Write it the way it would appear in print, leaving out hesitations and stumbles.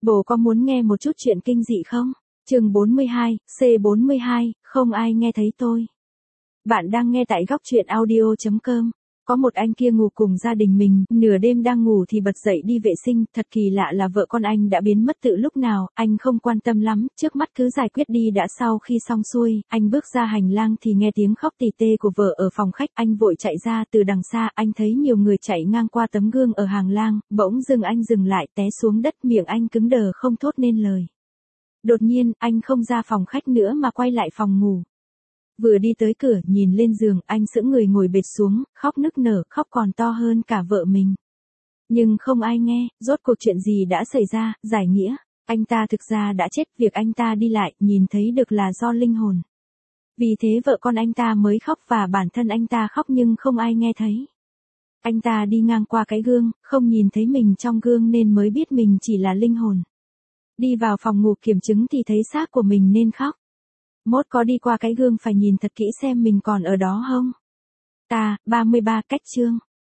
Bố có muốn nghe một chút chuyện kinh dị không? Chương 42, C42, không ai nghe thấy tôi. Bạn đang nghe tại góc truyện audio.com. Có một anh kia ngủ cùng gia đình mình, nửa đêm đang ngủ thì bật dậy đi vệ sinh, thật kỳ lạ là vợ con anh đã biến mất từ lúc nào, anh không quan tâm lắm, trước mắt cứ giải quyết đi đã. Sau khi xong xuôi, anh bước ra hành lang thì nghe tiếng khóc tỉ tê của vợ ở phòng khách, anh vội chạy ra. Từ đằng xa, anh thấy nhiều người chạy ngang qua tấm gương ở hàng lang, bỗng dưng anh dừng lại, té xuống đất, miệng anh cứng đờ không thốt nên lời. Đột nhiên, anh không ra phòng khách nữa mà quay lại phòng ngủ. Vừa đi tới cửa, nhìn lên giường, anh sững người ngồi bệt xuống, khóc nức nở, khóc còn to hơn cả vợ mình. Nhưng không ai nghe, rốt cuộc chuyện gì đã xảy ra, giải nghĩa. Anh ta thực ra đã chết, việc anh ta đi lại, nhìn thấy được là do linh hồn. Vì thế vợ con anh ta mới khóc và bản thân anh ta khóc nhưng không ai nghe thấy. Anh ta đi ngang qua cái gương, không nhìn thấy mình trong gương nên mới biết mình chỉ là linh hồn. Đi vào phòng ngủ kiểm chứng thì thấy xác của mình nên khóc. Mốt có đi qua cái gương phải nhìn thật kỹ xem mình còn ở đó không. 33 cách chương.